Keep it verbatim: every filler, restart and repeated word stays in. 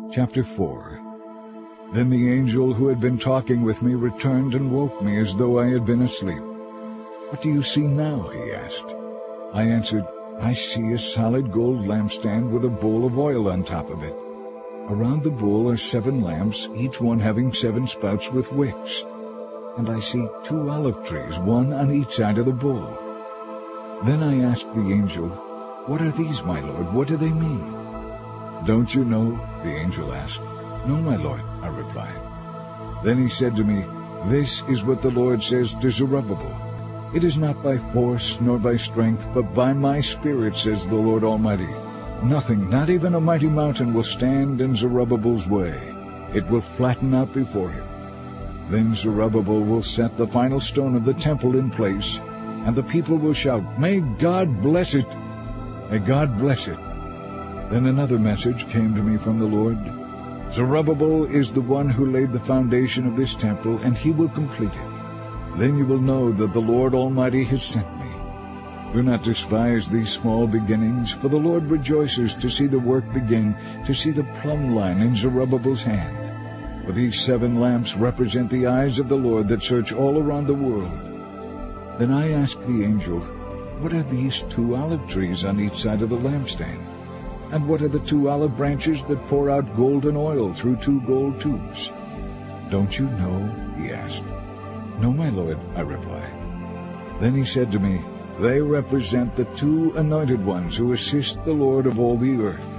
Chapter four. Then the angel who had been talking with me returned and woke me as though I had been asleep. "What do you see now?" he asked. I answered, "I see a solid gold lampstand with a bowl of oil on top of it. Around the bowl are seven lamps, each one having seven spouts with wicks. And I see two olive trees, one on each side of the bowl." Then I asked the angel, "What are these, my lord? What do they mean?" "Don't you know?" the angel asked. "No, my lord," I replied. Then he said to me, "This is what the Lord says to Zerubbabel. It is not by force nor by strength, but by my Spirit, says the Lord Almighty. Nothing, not even a mighty mountain, will stand in Zerubbabel's way. It will flatten out before him. Then Zerubbabel will set the final stone of the temple in place, and the people will shout, 'May God bless it! May God bless it!'" Then another message came to me from the Lord. "Zerubbabel is the one who laid the foundation of this temple, and he will complete it. Then you will know that the Lord Almighty has sent me. Do not despise these small beginnings, for the Lord rejoices to see the work begin, to see the plumb line in Zerubbabel's hand. For these seven lamps represent the eyes of the Lord that search all around the world." Then I asked the angel, "What are these two olive trees on each side of the lampstand? And what are the two olive branches that pour out golden oil through two gold tubes?" "Don't you know?" he asked. "No, my lord," I replied. Then he said to me, "They represent the two anointed ones who assist the Lord of all the earth.